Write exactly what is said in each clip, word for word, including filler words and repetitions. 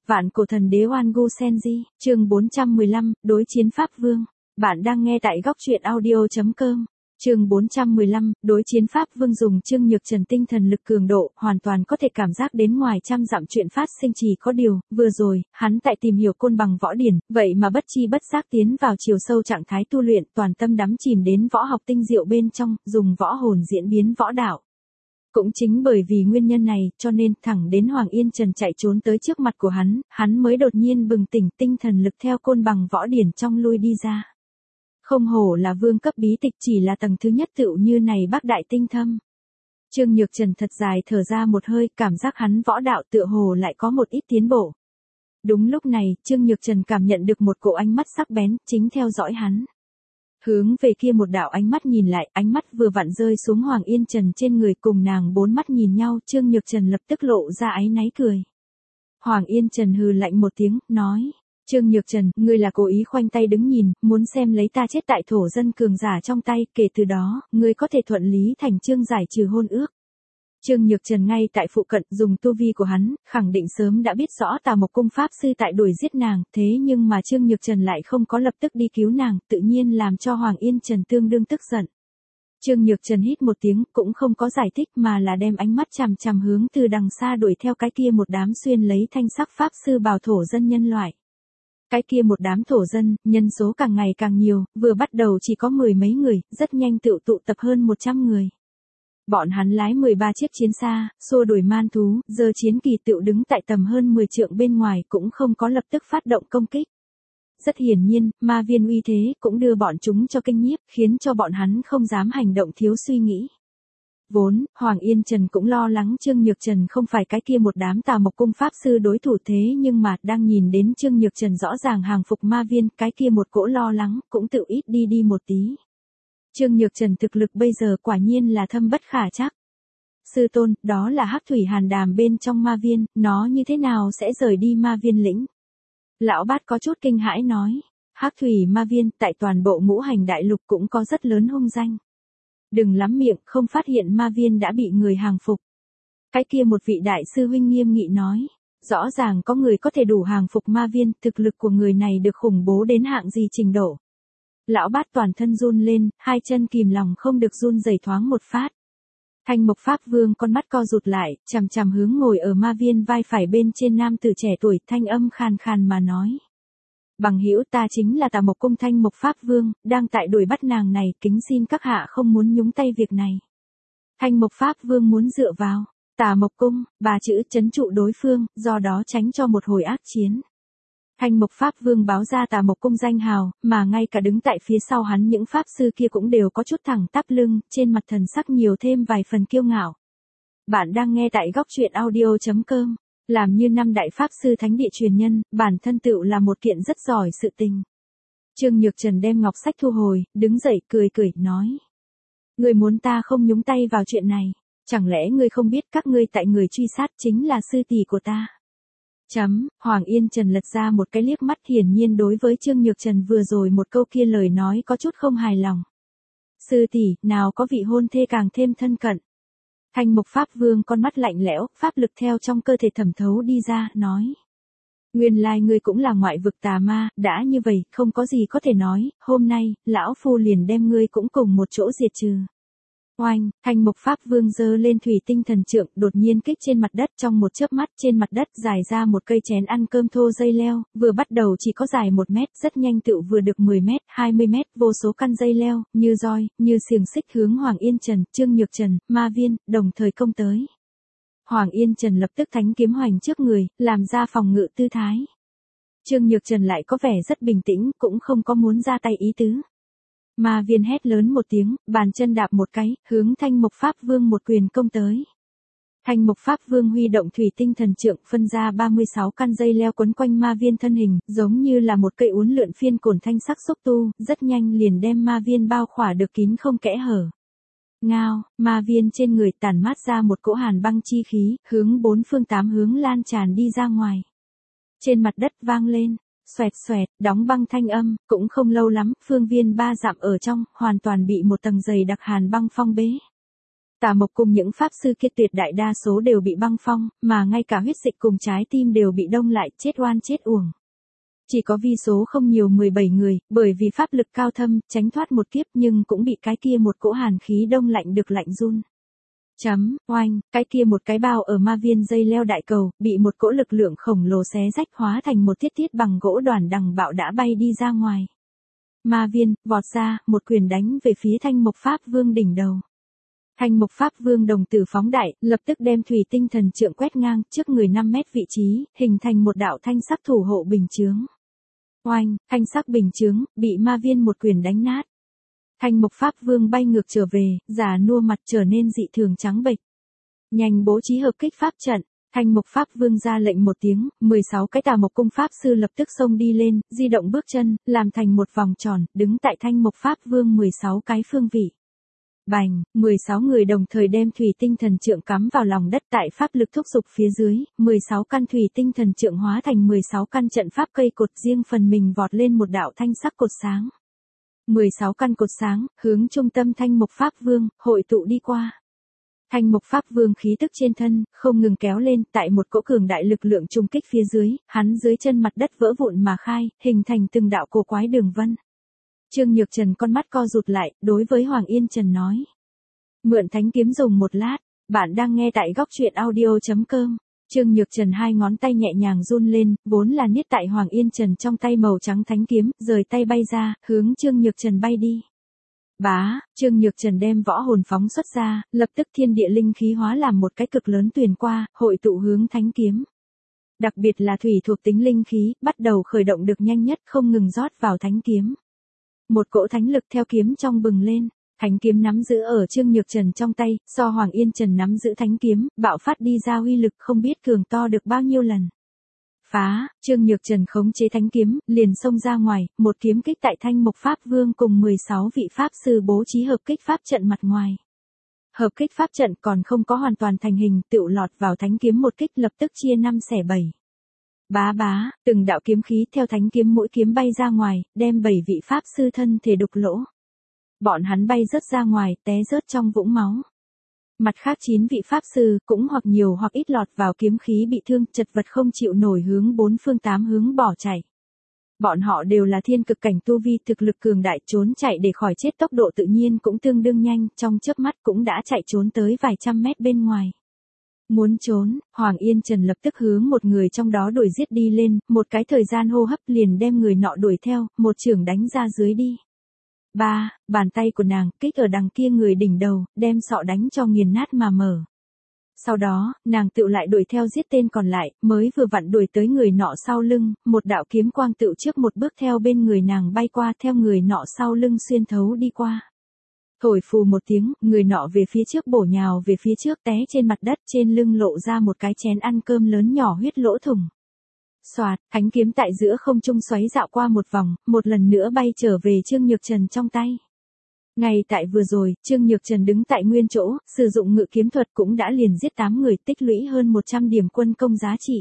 Vạn cổ thần đế Oan Gu Senji, chương bốn trăm mười lăm, đối chiến Pháp Vương. Bạn đang nghe tại góc truyện audio chấm com. Chương bốn trăm mười lăm, đối chiến Pháp Vương. Dùng Trương Nhược Trần tinh thần lực cường độ, hoàn toàn có thể cảm giác đến ngoài trăm dặm chuyện phát sinh. Chỉ có điều, vừa rồi, hắn tại tìm hiểu côn bằng võ điển, vậy mà bất chi bất giác tiến vào chiều sâu trạng thái tu luyện, toàn tâm đắm chìm đến võ học tinh diệu bên trong, dùng võ hồn diễn biến võ đạo. Cũng chính bởi vì nguyên nhân này, cho nên thẳng đến Hoàng Yên Trần chạy trốn tới trước mặt của hắn, hắn mới đột nhiên bừng tỉnh, tinh thần lực theo côn bằng võ điển trong lui đi ra. Không hổ là vương cấp bí tịch, chỉ là tầng thứ nhất tựu như này bác đại tinh thâm. Trương Nhược Trần thật dài thở ra một hơi, cảm giác hắn võ đạo tựa hồ lại có một ít tiến bộ. Đúng lúc này, Trương Nhược Trần cảm nhận được một cỗ ánh mắt sắc bén, chính theo dõi hắn. Hướng về kia một đạo ánh mắt nhìn lại, ánh mắt vừa vặn rơi xuống Hoàng Yên Trần trên người, cùng nàng bốn mắt nhìn nhau, Trương Nhược Trần lập tức lộ ra áy náy cười. Hoàng Yên Trần hừ lạnh một tiếng, nói: Trương Nhược Trần, ngươi là cố ý khoanh tay đứng nhìn, muốn xem lấy ta chết tại thổ dân cường giả trong tay, kể từ đó, ngươi có thể thuận lý thành chương giải trừ hôn ước. Trương Nhược Trần ngay tại phụ cận, dùng tu vi của hắn, khẳng định sớm đã biết rõ Tà Mộc Cung pháp sư tại đuổi giết nàng, thế nhưng mà Trương Nhược Trần lại không có lập tức đi cứu nàng, tự nhiên làm cho Hoàng Yên Trần tương đương tức giận. Trương Nhược Trần hít một tiếng, cũng không có giải thích mà là đem ánh mắt chằm chằm hướng từ đằng xa đuổi theo cái kia một đám xuyên lấy thanh sắc pháp sư bào thổ dân nhân loại. Cái kia một đám thổ dân, nhân số càng ngày càng nhiều, vừa bắt đầu chỉ có mười mấy người, rất nhanh tựu tụ tập hơn một trăm người. Bọn hắn lái mười ba chiếc chiến xa, xua đuổi man thú, giờ chiến kỳ tựu đứng tại tầm hơn mười trượng bên ngoài, cũng không có lập tức phát động công kích. Rất hiển nhiên, ma viên uy thế cũng đưa bọn chúng cho kinh nhiếp, khiến cho bọn hắn không dám hành động thiếu suy nghĩ. Vốn, Hoàng Yên Trần cũng lo lắng Trương Nhược Trần không phải cái kia một đám Tà Mộc Cung pháp sư đối thủ, thế nhưng mà đang nhìn đến Trương Nhược Trần rõ ràng hàng phục ma viên, cái kia một cỗ lo lắng cũng tự ít đi đi một tí. Trương Nhược Trần thực lực bây giờ quả nhiên là thâm bất khả trắc. Sư tôn, đó là Hắc Thủy Hàn Đàm bên trong ma viên, nó như thế nào sẽ rời đi ma viên lĩnh? Lão Bát có chút kinh hãi nói, Hắc Thủy ma viên tại toàn bộ ngũ hành đại lục cũng có rất lớn hung danh. Đừng lắm miệng, không phát hiện ma viên đã bị người hàng phục. Cái kia một vị đại sư huynh nghiêm nghị nói, rõ ràng có người có thể đủ hàng phục ma viên, thực lực của người này được khủng bố đến hạng gì trình độ. Lão Bát toàn thân run lên, hai chân kìm lòng không được run rẩy thoáng một phát. Thanh Mộc Pháp Vương con mắt co rụt lại, chằm chằm hướng ngồi ở ma viên vai phải bên trên nam tử trẻ tuổi, thanh âm khàn khàn mà nói. Bằng hữu, ta chính là Tà Mộc Cung Thanh Mộc Pháp Vương, đang tại đuổi bắt nàng này, kính xin các hạ không muốn nhúng tay việc này. Thanh Mộc Pháp Vương muốn dựa vào Tà Mộc Cung, ba chữ trấn trụ đối phương, do đó tránh cho một hồi ác chiến. Thanh Mộc Pháp Vương báo ra Tà Mộc Cung danh hào, mà ngay cả đứng tại phía sau hắn những pháp sư kia cũng đều có chút thẳng tắp lưng, trên mặt thần sắc nhiều thêm vài phần kiêu ngạo. Bạn đang nghe tại góc truyện audio chấm com. Làm như năm đại pháp sư thánh địa truyền nhân, bản thân tựu là một kiện rất giỏi sự tình. Trương Nhược Trần đem ngọc sách thu hồi, đứng dậy cười cười, nói. Ngươi muốn ta không nhúng tay vào chuyện này, chẳng lẽ ngươi không biết các ngươi tại người truy sát chính là sư tỷ của ta? Chấm, Hoàng Yên Trần lật ra một cái liếc mắt, hiển nhiên đối với Trương Nhược Trần vừa rồi một câu kia lời nói có chút không hài lòng. Sư tỷ, nào có vị hôn thê càng thêm thân cận. Thanh Mộc Pháp Vương con mắt lạnh lẽo, pháp lực theo trong cơ thể thẩm thấu đi ra, nói. Nguyên lai ngươi cũng là ngoại vực tà ma, đã như vậy, không có gì có thể nói, hôm nay, lão phu liền đem ngươi cũng cùng một chỗ diệt trừ. Oanh, Thanh Mộc Pháp Vương giơ lên thủy tinh thần trượng, đột nhiên kích trên mặt đất, trong một chớp mắt trên mặt đất dài ra một cây chén ăn cơm thô dây leo, vừa bắt đầu chỉ có dài một mét, rất nhanh tựu vừa được mười mét, hai mươi mét, vô số căn dây leo, như roi, như xiềng xích hướng Hoàng Yên Trần, Trương Nhược Trần, ma viên, đồng thời công tới. Hoàng Yên Trần lập tức thánh kiếm hoành trước người, làm ra phòng ngự tư thái. Trương Nhược Trần lại có vẻ rất bình tĩnh, cũng không có muốn ra tay ý tứ. Ma viên hét lớn một tiếng, bàn chân đạp một cái, hướng Thanh Mộc Pháp Vương một quyền công tới. Thanh Mộc Pháp Vương huy động thủy tinh thần trượng, phân ra ba mươi sáu căn dây leo quấn quanh ma viên thân hình, giống như là một cây uốn lượn phiên cổn thanh sắc xúc tu, rất nhanh liền đem ma viên bao khỏa được kín không kẽ hở. Ngao, ma viên trên người tản mát ra một cỗ hàn băng chi khí, hướng bốn phương tám hướng lan tràn đi ra ngoài. Trên mặt đất vang lên. Xoẹt xoẹt, đóng băng thanh âm, cũng không lâu lắm, phương viên ba dặm ở trong, hoàn toàn bị một tầng dày đặc hàn băng phong bế. Tà Mộc cùng những pháp sư kia tuyệt đại đa số đều bị băng phong, mà ngay cả huyết dịch cùng trái tim đều bị đông lại, chết oan chết uổng. Chỉ có vi số không nhiều mười bảy người, bởi vì pháp lực cao thâm, tránh thoát một kiếp nhưng cũng bị cái kia một cỗ hàn khí đông lạnh được lạnh run. Chấm, oanh, cái kia một cái bao ở ma viên dây leo đại cầu, bị một cỗ lực lượng khổng lồ xé rách hóa thành một thiết thiết bằng gỗ đoàn đằng bạo đã bay đi ra ngoài. Ma viên, vọt ra, một quyền đánh về phía Thanh Mộc Pháp Vương đỉnh đầu. Thanh Mộc Pháp Vương đồng tử phóng đại, lập tức đem thủy tinh thần trượng quét ngang trước người năm mét vị trí, hình thành một đạo thanh sắc thủ hộ bình chướng. Oanh, thanh sắc bình chướng, bị ma viên một quyền đánh nát. Thanh Mộc Pháp Vương bay ngược trở về, già nua mặt trở nên dị thường trắng bệch. Nhanh bố trí hợp kích pháp trận, Thanh Mộc Pháp Vương ra lệnh một tiếng, mười sáu cái Tà Mộc cung pháp sư lập tức xông đi lên, di động bước chân, làm thành một vòng tròn, đứng tại Thanh Mộc Pháp Vương mười sáu cái phương vị. Bành, mười sáu người đồng thời đem thủy tinh thần trượng cắm vào lòng đất tại pháp lực thúc giục phía dưới, mười sáu căn thủy tinh thần trượng hóa thành mười sáu căn trận pháp cây cột riêng phần mình vọt lên một đạo thanh sắc cột sáng. mười sáu căn cột sáng, hướng trung tâm Thanh Mộc Pháp Vương, hội tụ đi qua. Thanh Mộc Pháp Vương khí tức trên thân, không ngừng kéo lên, tại một cỗ cường đại lực lượng trung kích phía dưới, hắn dưới chân mặt đất vỡ vụn mà khai, hình thành từng đạo cổ quái đường vân. Trương Nhược Trần con mắt co rụt lại, đối với Hoàng Yên Trần nói. Mượn thánh kiếm dùng một lát, bạn đang nghe tại góc truyện audio.com. Trương Nhược Trần hai ngón tay nhẹ nhàng run lên, vốn là niết tại Hoàng Yên Trần trong tay màu trắng thánh kiếm, rời tay bay ra, hướng Trương Nhược Trần bay đi. Bá, Trương Nhược Trần đem võ hồn phóng xuất ra, lập tức thiên địa linh khí hóa làm một cái cực lớn tuyền qua, hội tụ hướng thánh kiếm. Đặc biệt là thủy thuộc tính linh khí, bắt đầu khởi động được nhanh nhất, không ngừng rót vào thánh kiếm. Một cỗ thánh lực theo kiếm trong bừng lên, thánh kiếm nắm giữ ở Trương Nhược Trần trong tay, so Hoàng Yên Trần nắm giữ thánh kiếm, bạo phát đi ra uy lực không biết cường to được bao nhiêu lần. Phá, Trương Nhược Trần khống chế thánh kiếm, liền xông ra ngoài, một kiếm kích tại Thanh Mộc Pháp Vương cùng mười sáu vị pháp sư bố trí hợp kích pháp trận mặt ngoài. Hợp kích pháp trận còn không có hoàn toàn thành hình, tựu lọt vào thánh kiếm một kích lập tức chia năm xẻ bảy. Bá bá, từng đạo kiếm khí theo thánh kiếm mũi kiếm bay ra ngoài, đem bảy vị pháp sư thân thể đục lỗ. Bọn hắn bay rớt ra ngoài, té rớt trong vũng máu. Mặt khác chín vị pháp sư cũng hoặc nhiều hoặc ít lọt vào kiếm khí bị thương, chật vật không chịu nổi hướng bốn phương tám hướng bỏ chạy. Bọn họ đều là thiên cực cảnh tu vi, thực lực cường đại, trốn chạy để khỏi chết tốc độ tự nhiên cũng tương đương nhanh, trong chớp mắt cũng đã chạy trốn tới vài trăm mét bên ngoài. Muốn trốn, Hoàng Yên Trần lập tức hướng một người trong đó đuổi giết đi lên, một cái thời gian hô hấp liền đem người nọ đuổi theo, một chưởng đánh ra dưới đi. Ba, bàn tay của nàng kích ở đằng kia người đỉnh đầu, đem sọ đánh cho nghiền nát mà mở. Sau đó, nàng tựu lại đuổi theo giết tên còn lại, mới vừa vặn đuổi tới người nọ sau lưng, một đạo kiếm quang tựu trước một bước theo bên người nàng bay qua, theo người nọ sau lưng xuyên thấu đi qua. Thổi phù một tiếng, người nọ về phía trước bổ nhào về phía trước, té trên mặt đất, trên lưng lộ ra một cái chén ăn cơm lớn nhỏ huyết lỗ thủng. Xoạt, thánh kiếm tại giữa không trung xoáy dạo qua một vòng, một lần nữa bay trở về Trương Nhược Trần trong tay. Ngay tại vừa rồi, Trương Nhược Trần đứng tại nguyên chỗ, sử dụng ngự kiếm thuật cũng đã liền giết tám người, tích lũy hơn một trăm điểm quân công giá trị.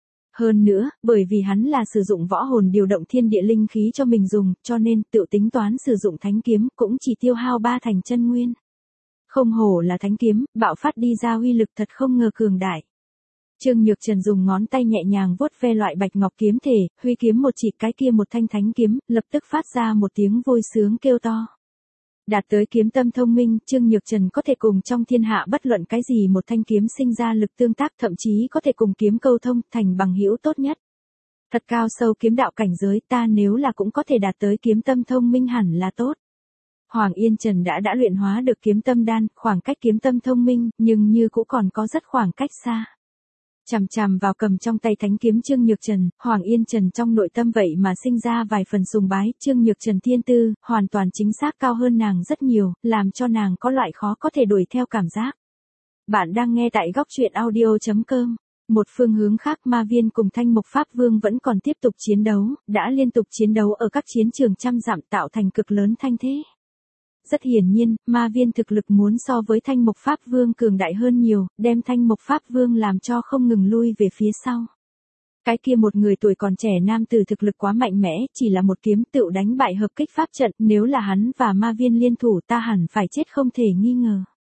Hơn nữa, bởi vì hắn là sử dụng võ hồn điều động thiên địa linh khí cho mình dùng, cho nên tự tính toán sử dụng thánh kiếm cũng chỉ tiêu hao ba thành chân nguyên. Không hổ là thánh kiếm, bạo phát đi ra uy lực thật không ngờ cường đại. Trương Nhược Trần dùng ngón tay nhẹ nhàng vuốt ve loại bạch ngọc kiếm thể, huy kiếm một chỉ cái kia một thanh thánh kiếm, lập tức phát ra một tiếng vui sướng kêu to. Đạt tới kiếm tâm thông minh, Trương Nhược Trần có thể cùng trong thiên hạ bất luận cái gì một thanh kiếm sinh ra lực tương tác, thậm chí có thể cùng kiếm câu thông, thành bằng hữu tốt nhất. Thật cao sâu kiếm đạo cảnh giới, ta nếu là cũng có thể đạt tới kiếm tâm thông minh hẳn là tốt. Hoàng Yên Trần đã đã luyện hóa được kiếm tâm đan, khoảng cách kiếm tâm thông minh, nhưng như cũng còn có rất khoảng cách xa. Chằm chằm vào cầm trong tay thánh kiếm Trương Nhược Trần, Hoàng Yên Trần trong nội tâm vậy mà sinh ra vài phần sùng bái, Trương Nhược Trần thiên tư, hoàn toàn chính xác cao hơn nàng rất nhiều, làm cho nàng có loại khó có thể đuổi theo cảm giác. Bạn đang nghe tại góc truyện audio.com. Một phương hướng khác, Ma Viên cùng Thanh Mộc Pháp Vương vẫn còn tiếp tục chiến đấu, đã liên tục chiến đấu ở các chiến trường trăm dặm tạo thành cực lớn thanh thế. Rất hiển nhiên, Ma Viên thực lực muốn so với Thanh Mộc Pháp Vương cường đại hơn nhiều, đem Thanh Mộc Pháp Vương làm cho không ngừng lui về phía sau. Cái kia một người tuổi còn trẻ nam tử thực lực quá mạnh mẽ, chỉ là một kiếm tựu đánh bại hợp kích pháp trận, nếu là hắn và Ma Viên liên thủ ta hẳn phải chết không thể nghi ngờ.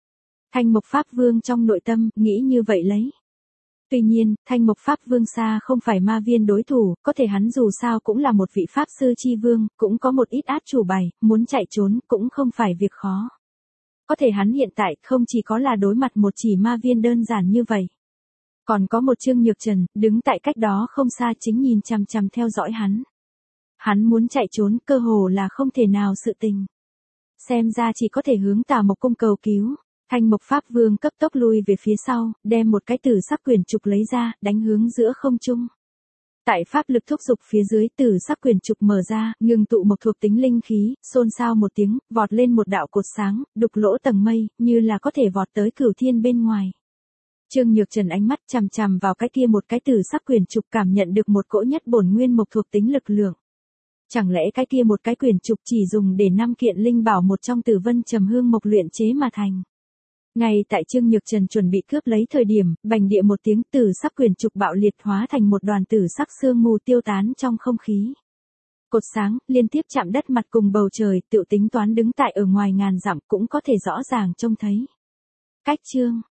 Thanh Mộc Pháp Vương trong nội tâm, nghĩ như vậy lấy. Tuy nhiên, Thanh Mộc Pháp Vương xa không phải ma viên đối thủ, có thể hắn dù sao cũng là một vị Pháp Sư Chi Vương, cũng có một ít át chủ bài, muốn chạy trốn cũng không phải việc khó. Có thể hắn hiện tại không chỉ có là đối mặt một chỉ ma viên đơn giản như vậy. Còn có một Trương Nhược Trần, đứng tại cách đó không xa chính nhìn chằm chằm theo dõi hắn. Hắn muốn chạy trốn cơ hồ là không thể nào sự tình. Xem ra chỉ có thể hướng Tà Mộc Cung cầu cứu. Thanh Mộc Pháp Vương cấp tốc lui về phía sau, đem một cái tử sắc quyền trục lấy ra, đánh hướng giữa không trung. Tại pháp lực thúc giục phía dưới, tử sắc quyền trục mở ra, ngừng tụ một thuộc tính linh khí, xôn xao một tiếng, vọt lên một đạo cột sáng, đục lỗ tầng mây, như là có thể vọt tới cửu thiên bên ngoài. Trương Nhược Trần ánh mắt chằm chằm vào cái kia một cái tử sắc quyền trục, cảm nhận được một cỗ nhất bổn nguyên mộc thuộc tính lực lượng. Chẳng lẽ cái kia một cái quyền trục chỉ dùng để năm kiện linh bảo một trong Tử Vân Trầm Hương mộc luyện chế mà thành. Ngay tại Trương Nhược Trần chuẩn bị cướp lấy thời điểm, bành địa một tiếng, tử sắc quyền trục bạo liệt hóa thành một đoàn tử sắc sương mù tiêu tán trong không khí. Cột sáng liên tiếp chạm đất mặt cùng bầu trời, tự tính toán đứng tại ở ngoài ngàn dặm cũng có thể rõ ràng trông thấy. Cách chương